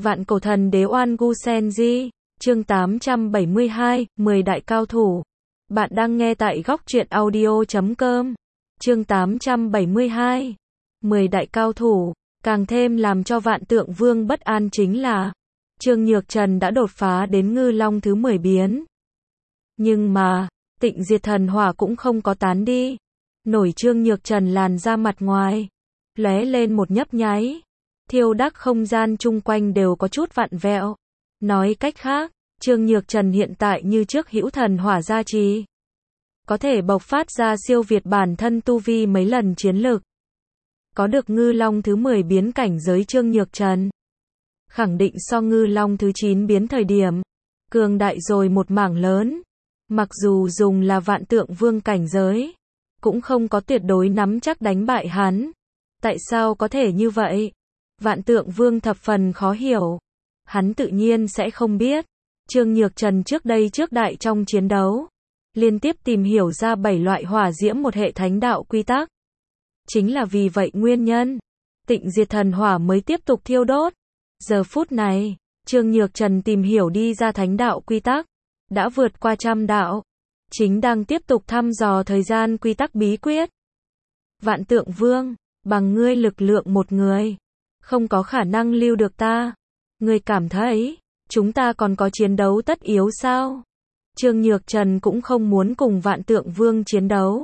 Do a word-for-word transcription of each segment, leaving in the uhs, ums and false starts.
Vạn cổ thần đế Oan Gu Senji, chương tám trăm bảy mươi hai, mười đại cao thủ. Bạn đang nghe tại góc truyện audio chấm com. Chương tám trăm bảy mươi hai, mười đại cao thủ. Càng thêm làm cho Vạn Tượng Vương bất an chính là Trương Nhược Trần đã đột phá đến ngư long thứ mười biến. Nhưng mà, Tịnh Diệt Thần Hỏa cũng không có tán đi. Nổi Trương Nhược Trần làn ra mặt ngoài, lóe lên một nhấp nháy. Thiêu đắc không gian chung quanh đều có chút vặn vẹo. Nói cách khác, Trương Nhược Trần hiện tại như trước hữu thần hỏa gia trì, có thể bộc phát ra siêu việt bản thân tu vi mấy lần chiến lực. Có được ngư long thứ mười biến cảnh giới Trương Nhược Trần, khẳng định so ngư long thứ chín biến thời điểm cường đại rồi một mảng lớn. Mặc dù dùng là Vạn Tượng Vương cảnh giới, cũng không có tuyệt đối nắm chắc đánh bại hắn. Tại sao có thể như vậy? Vạn Tượng Vương thập phần khó hiểu. Hắn tự nhiên sẽ không biết. Trương Nhược Trần trước đây trước đại trong chiến đấu, liên tiếp tìm hiểu ra bảy loại hỏa diễm một hệ thánh đạo quy tắc. Chính là vì vậy nguyên nhân, Tịnh Diệt Thần Hỏa mới tiếp tục thiêu đốt. Giờ phút này, Trương Nhược Trần tìm hiểu đi ra thánh đạo quy tắc, đã vượt qua trăm đạo, chính đang tiếp tục thăm dò thời gian quy tắc bí quyết. Vạn Tượng Vương, bằng ngươi lực lượng một người, không có khả năng lưu được ta. Ngươi cảm thấy, chúng ta còn có chiến đấu tất yếu sao? Trương Nhược Trần cũng không muốn cùng Vạn Tượng Vương chiến đấu.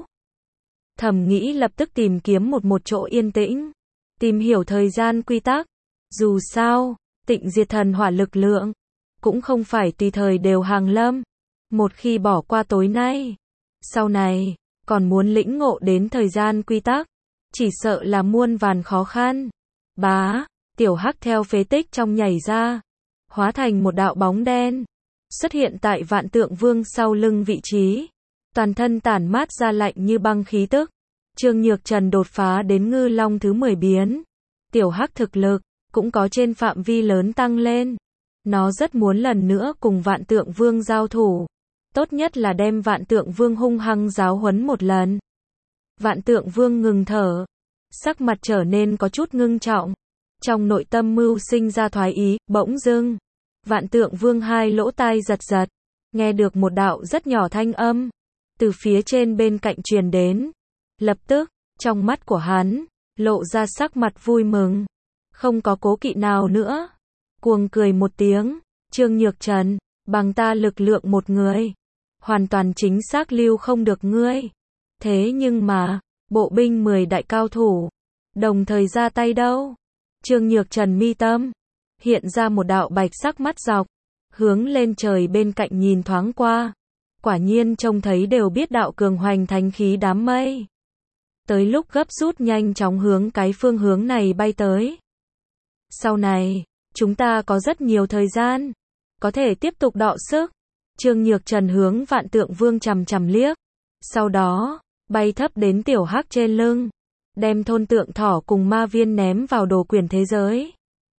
Thầm nghĩ lập tức tìm kiếm một một chỗ yên tĩnh, tìm hiểu thời gian quy tắc. Dù sao, Tịnh Diệt Thần Hỏa lực lượng, cũng không phải tùy thời đều hàng lâm. Một khi bỏ qua tối nay, sau này, còn muốn lĩnh ngộ đến thời gian quy tắc, chỉ sợ là muôn vàn khó khăn. Bá, tiểu hắc theo phế tích trong nhảy ra, hóa thành một đạo bóng đen, xuất hiện tại Vạn Tượng Vương sau lưng vị trí, toàn thân tản mát ra lạnh như băng khí tức. Trương Nhược Trần đột phá đến ngư long thứ mười biến, tiểu hắc thực lực cũng có trên phạm vi lớn tăng lên. Nó rất muốn lần nữa cùng Vạn Tượng Vương giao thủ, tốt nhất là đem Vạn Tượng Vương hung hăng giáo huấn một lần. Vạn Tượng Vương ngừng thở, sắc mặt trở nên có chút ngưng trọng, trong nội tâm mưu sinh ra thoái ý. Bỗng dưng, Vạn Tượng Vương hai lỗ tai giật giật, nghe được một đạo rất nhỏ thanh âm từ phía trên bên cạnh truyền đến. Lập tức, trong mắt của hắn lộ ra sắc mặt vui mừng, không có cố kỵ nào nữa, cuồng cười một tiếng. Trương Nhược Trần, bằng ta lực lượng một người, hoàn toàn chính xác lưu không được ngươi. Thế nhưng mà, bộ binh mười đại cao thủ đồng thời ra tay đâu? Trương Nhược Trần mi tâm hiện ra một đạo bạch sắc mắt dọc, hướng lên trời bên cạnh nhìn thoáng qua, quả nhiên trông thấy đều biết đạo cường hoành thánh khí đám mây, tới lúc gấp rút nhanh chóng hướng cái phương hướng này bay tới. Sau này, chúng ta có rất nhiều thời gian, có thể tiếp tục đọ sức. Trương Nhược Trần hướng Vạn Tượng Vương chằm chằm liếc, sau đó bay thấp đến tiểu hắc trên lưng, đem thôn tượng thỏ cùng ma viên ném vào đồ quyển thế giới.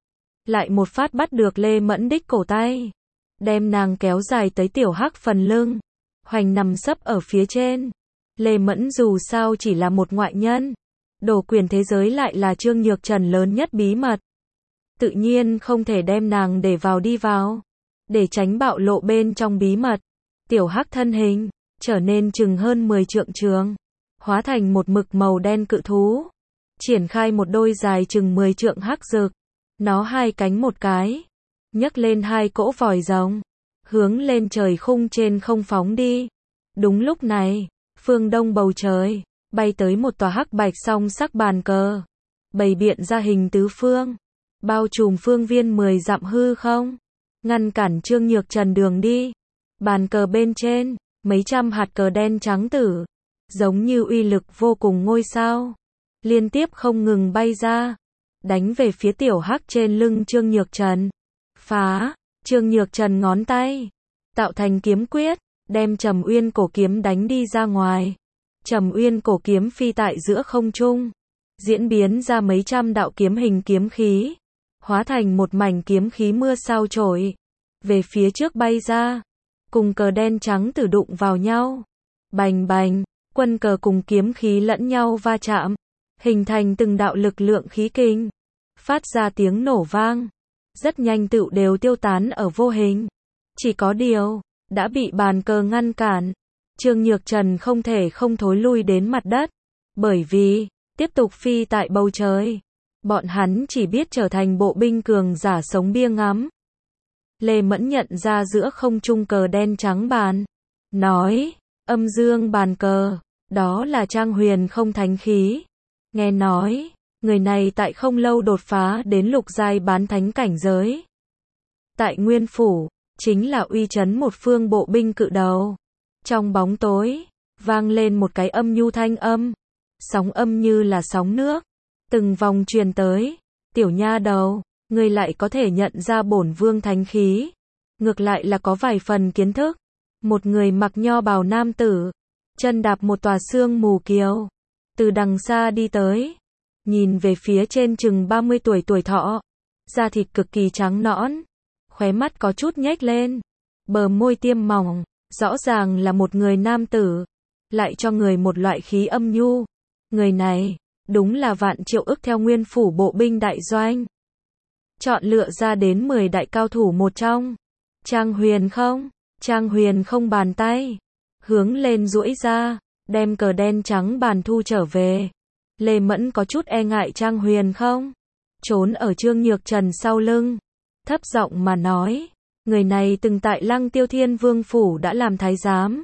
Lại một phát bắt được Lê Mẫn đích cổ tay, đem nàng kéo dài tới tiểu hắc phần lưng, hoành nằm sấp ở phía trên. Lê Mẫn dù sao chỉ là một ngoại nhân, đồ quyển thế giới lại là Trương Nhược Trần lớn nhất bí mật, tự nhiên không thể đem nàng để vào đi vào. Để tránh bạo lộ bên trong bí mật, tiểu hắc thân hình trở nên chừng hơn mười trượng trường, hóa thành một mực màu đen cự thú, triển khai một đôi dài chừng mười trượng hắc dược. Nó hai cánh một cái, nhấc lên hai cỗ vòi rồng, hướng lên trời khung trên không phóng đi. Đúng lúc này, phương đông bầu trời bay tới một tòa hắc bạch song sắc bàn cờ, bày biện ra hình tứ phương, bao trùm phương viên mười dặm hư không, ngăn cản Trương Nhược Trần đường đi. Bàn cờ bên trên, mấy trăm hạt cờ đen trắng tử, giống như uy lực vô cùng ngôi sao, liên tiếp không ngừng bay ra, đánh về phía tiểu hắc trên lưng Trương Nhược Trần. Phá, Trương Nhược Trần ngón tay tạo thành kiếm quyết, đem Trầm Uyên cổ kiếm đánh đi ra ngoài. Trầm Uyên cổ kiếm phi tại giữa không trung, diễn biến ra mấy trăm đạo kiếm hình kiếm khí, hóa thành một mảnh kiếm khí mưa sao trổi, về phía trước bay ra, cùng cờ đen trắng tử đụng vào nhau. Bành bành, quân cờ cùng kiếm khí lẫn nhau va chạm, hình thành từng đạo lực lượng khí kình, phát ra tiếng nổ vang. rất nhanh tựu đều tiêu tán ở vô hình. Chỉ có điều, đã bị bàn cờ ngăn cản. Trương Nhược Trần không thể không thối lui đến mặt đất, bởi vì, tiếp tục phi tại bầu trời, bọn hắn chỉ biết trở thành bộ binh cường giả sống bia ngắm. Lê Mẫn nhận ra giữa không trung cờ đen trắng bàn, nói, âm dương bàn cờ, đó là Trang Huyền không thánh khí. Nghe nói, người này tại không lâu đột phá đến lục giai bán thánh cảnh giới. Tại Nguyên Phủ, chính là uy chấn một phương bộ binh cự đầu. Trong bóng tối, vang lên một cái âm nhu thanh âm, sóng âm như là sóng nước, từng vòng truyền tới, tiểu nha đầu, ngươi lại có thể nhận ra bổn vương thánh khí, ngược lại là có vài phần kiến thức. Một người mặc nho bào nam tử, chân đạp một tòa sương mù kiều, từ đằng xa đi tới, nhìn về phía trên chừng ba mươi tuổi tuổi thọ, da thịt cực kỳ trắng nõn, khóe mắt có chút nhếch lên, bờ môi tiêm mỏng, rõ ràng là một người nam tử, lại cho người một loại khí âm nhu. Người này, đúng là Vạn Triệu Ức theo Nguyên Phủ bộ binh đại doanh chọn lựa ra đến mười đại cao thủ một trong. Trang Huyền không, Trang Huyền không bàn tay, hướng lên duỗi ra, đem cờ đen trắng bàn thu trở về. Lê Mẫn có chút e ngại Trang Huyền không, trốn ở Trương Nhược Trần sau lưng, thấp giọng mà nói, người này từng tại Lăng Tiêu Thiên Vương Phủ đã làm thái giám.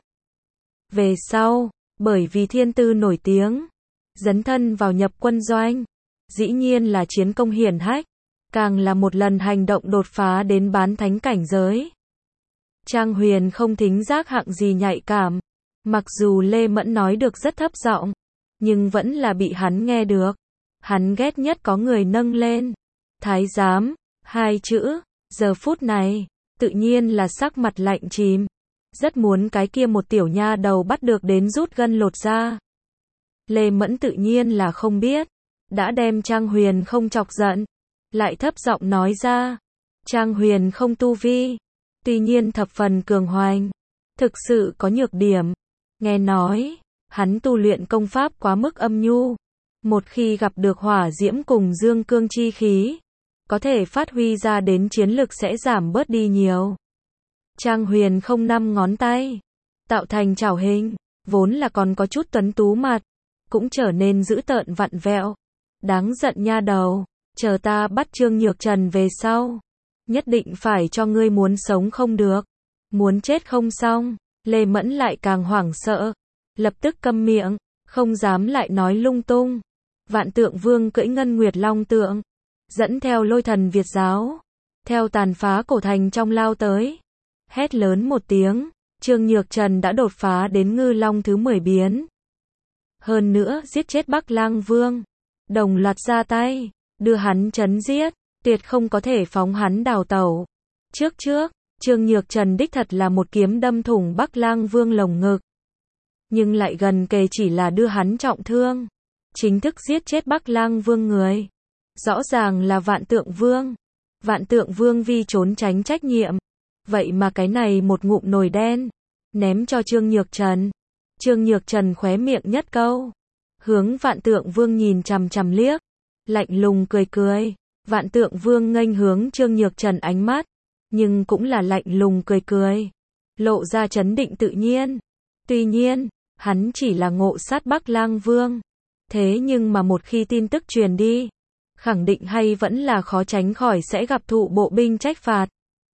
Về sau, bởi vì thiên tư nổi tiếng, dấn thân vào nhập quân doanh, dĩ nhiên là chiến công hiển hách, càng là một lần hành động đột phá đến bán thánh cảnh giới. Trang Huyền không thính giác hạng gì nhạy cảm, mặc dù Lê Mẫn nói được rất thấp giọng, nhưng vẫn là bị hắn nghe được. Hắn ghét nhất có người nâng lên thái giám hai chữ, giờ phút này, tự nhiên là sắc mặt lạnh chìm, rất muốn cái kia một tiểu nha đầu bắt được đến rút gân lột da. Lê Mẫn tự nhiên là không biết, đã đem Trang Huyền không chọc giận, lại thấp giọng nói ra, Trang Huyền không tu vi, tuy nhiên thập phần cường hoành, thực sự có nhược điểm. Nghe nói, hắn tu luyện công pháp quá mức âm nhu, một khi gặp được hỏa diễm cùng dương cương chi khí, có thể phát huy ra đến chiến lực sẽ giảm bớt đi nhiều. Trang Huyền không năm ngón tay, tạo thành chảo hình, vốn là còn có chút tuấn tú mặt, cũng trở nên dữ tợn vặn vẹo. Đáng giận nha đầu, chờ ta bắt Trương Nhược Trần về sau, nhất định phải cho ngươi muốn sống không được, muốn chết không xong. Lê Mẫn lại càng hoảng sợ, lập tức câm miệng, không dám lại nói lung tung. Vạn Tượng Vương cưỡi Ngân Nguyệt Long tượng, dẫn theo lôi thần Việt giáo, theo tàn phá cổ thành trong lao tới. Hét lớn một tiếng, Trương Nhược Trần đã đột phá đến ngư long thứ mười biến. Hơn nữa giết chết Bắc Lang Vương, đồng loạt ra tay, đưa hắn chấn giết, tuyệt không có thể phóng hắn đào tẩu. Trước trước, Trương Nhược Trần đích thật là một kiếm đâm thủng Bắc Lang Vương lồng ngực, nhưng lại gần kề chỉ là đưa hắn trọng thương, chính thức giết chết Bắc Lang Vương người. Rõ ràng là Vạn Tượng Vương. Vạn Tượng Vương vì trốn tránh trách nhiệm, vậy mà cái này một ngụm nồi đen, ném cho Trương Nhược Trần. Trương Nhược Trần khóe miệng nhất câu, hướng Vạn Tượng Vương nhìn chằm chằm liếc, lạnh lùng cười cười. Vạn Tượng Vương nghênh hướng Trương Nhược Trần ánh mắt, nhưng cũng là lạnh lùng cười cười, lộ ra trấn định tự nhiên. Tuy nhiên, hắn chỉ là ngộ sát Bắc Lang Vương, thế nhưng mà một khi tin tức truyền đi, khẳng định hay vẫn là khó tránh khỏi sẽ gặp thụ bộ binh trách phạt.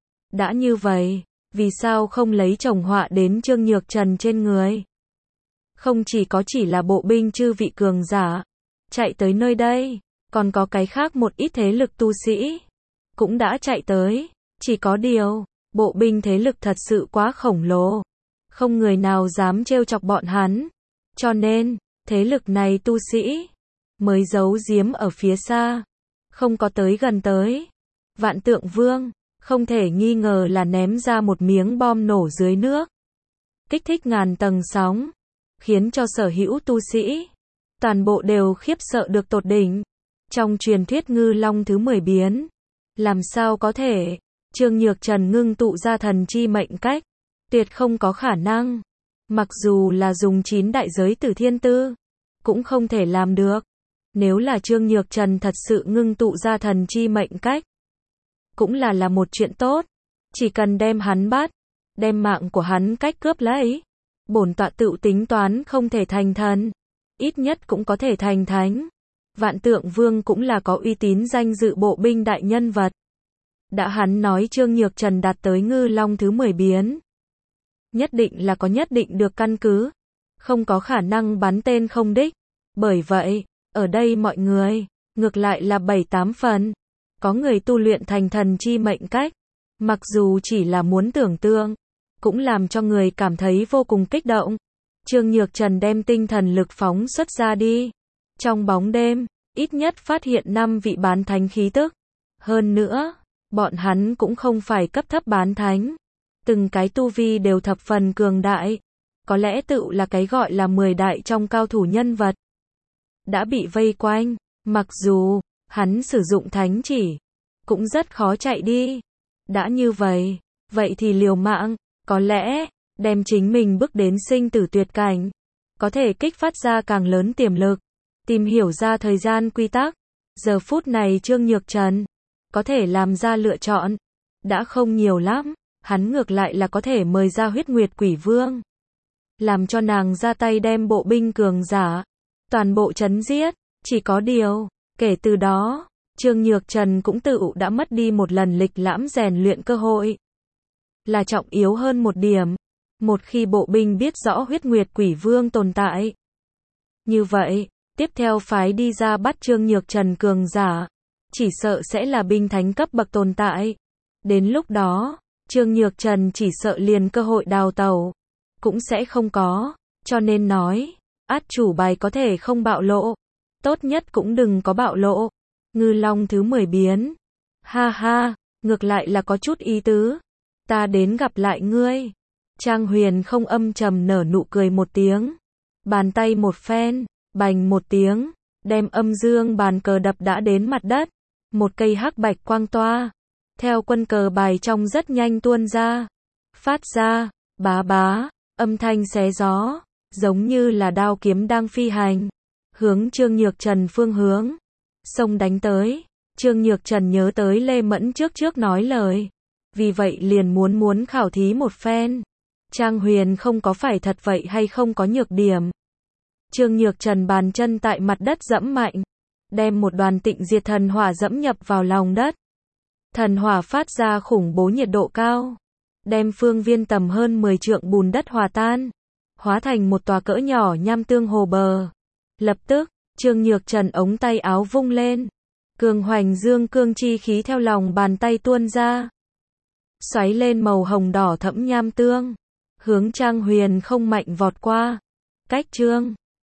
Đã như vậy, vì sao không lấy chồng họa đến Trương Nhược Trần trên người? Không chỉ có chỉ là bộ binh chư vị cường giả chạy tới nơi đây, còn có cái khác một ít thế lực tu sĩ cũng đã chạy tới, chỉ có điều, bộ binh thế lực thật sự quá khổng lồ, không người nào dám trêu chọc bọn hắn, cho nên, thế lực này tu sĩ mới giấu giếm ở phía xa, không có tới gần tới. Vạn Tượng Vương, không thể nghi ngờ là ném ra một miếng bom nổ dưới nước, kích thích ngàn tầng sóng, khiến cho sở hữu tu sĩ toàn bộ đều khiếp sợ được tột đỉnh. Trong truyền thuyết ngư long thứ mười biến, làm sao có thể? Trương Nhược Trần ngưng tụ ra thần chi mệnh cách, tuyệt không có khả năng. Mặc dù là dùng chín đại giới tử thiên tư, cũng không thể làm được. Nếu là Trương Nhược Trần thật sự ngưng tụ ra thần chi mệnh cách, cũng là là một chuyện tốt. Chỉ cần đem hắn bắt, đem mạng của hắn cách cướp lấy, bổn tọa tự tính toán không thể thành thần, ít nhất cũng có thể thành thánh. Vạn Tượng Vương cũng là có uy tín danh dự bộ binh đại nhân vật. Đã hắn nói Trương Nhược Trần đạt tới ngư long thứ mười biến, nhất định là có nhất định được căn cứ, không có khả năng bắn tên không đích. Bởi vậy, ở đây mọi người, ngược lại là bảy tám phần, có người tu luyện thành thần chi mệnh cách, mặc dù chỉ là muốn tưởng tượng, cũng làm cho người cảm thấy vô cùng kích động. Trương Nhược Trần đem tinh thần lực phóng xuất ra đi. Trong bóng đêm, ít nhất phát hiện năm vị bán thánh khí tức. Hơn nữa, bọn hắn cũng không phải cấp thấp bán thánh. Từng cái tu vi đều thập phần cường đại. Có lẽ tự là cái gọi là mười đại trong cao thủ nhân vật. Đã bị vây quanh, mặc dù, hắn sử dụng thánh chỉ, cũng rất khó chạy đi. Đã như vậy, vậy thì liều mạng, có lẽ, đem chính mình bước đến sinh tử tuyệt cảnh, có thể kích phát ra càng lớn tiềm lực, tìm hiểu ra thời gian quy tắc. Giờ phút này Trương Nhược Trần, có thể làm ra lựa chọn, đã không nhiều lắm, hắn ngược lại là có thể mời ra Huyết Nguyệt Quỷ Vương. Làm cho nàng ra tay đem bộ binh cường giả, toàn bộ chấn giết, chỉ có điều, kể từ đó, Trương Nhược Trần cũng tự đã mất đi một lần lịch lãm rèn luyện cơ hội. Là trọng yếu hơn một điểm, một khi bộ binh biết rõ Huyết Nguyệt Quỷ Vương tồn tại. Như vậy, tiếp theo phái đi ra bắt Trương Nhược Trần cường giả, chỉ sợ sẽ là binh thánh cấp bậc tồn tại. Đến lúc đó, Trương Nhược Trần chỉ sợ liền cơ hội đào tẩu, cũng sẽ không có, cho nên nói, át chủ bài có thể không bạo lộ, tốt nhất cũng đừng có bạo lộ. Ngư long thứ mười biến, ha ha, ngược lại là có chút ý tứ, ta đến gặp lại ngươi. Trang Huyền không âm trầm nở nụ cười một tiếng, bàn tay một phen, bành một tiếng, đem âm dương bàn cờ đập đã đến mặt đất, một cây hắc bạch quang toa, theo quân cờ bài trong rất nhanh tuôn ra, phát ra, bá bá, âm thanh xé gió, giống như là đao kiếm đang phi hành, hướng Trương Nhược Trần phương hướng, xông đánh tới. Trương Nhược Trần nhớ tới Lê Mẫn trước trước nói lời, vì vậy liền muốn muốn khảo thí một phen. Trang Huyền không có phải thật vậy hay không có nhược điểm. Trương Nhược Trần bàn chân tại mặt đất dẫm mạnh, đem một đoàn tịnh diệt thần hỏa dẫm nhập vào lòng đất. Thần hỏa phát ra khủng bố nhiệt độ cao, đem phương viên tầm hơn mười trượng bùn đất hòa tan, hóa thành một tòa cỡ nhỏ nham tương hồ bờ. Lập tức, Trương Nhược Trần ống tay áo vung lên, cường hoành dương cương chi khí theo lòng bàn tay tuôn ra, xoáy lên màu hồng đỏ thẫm nham tương, hướng Trang Huyền không mạnh vọt qua. Cách Trương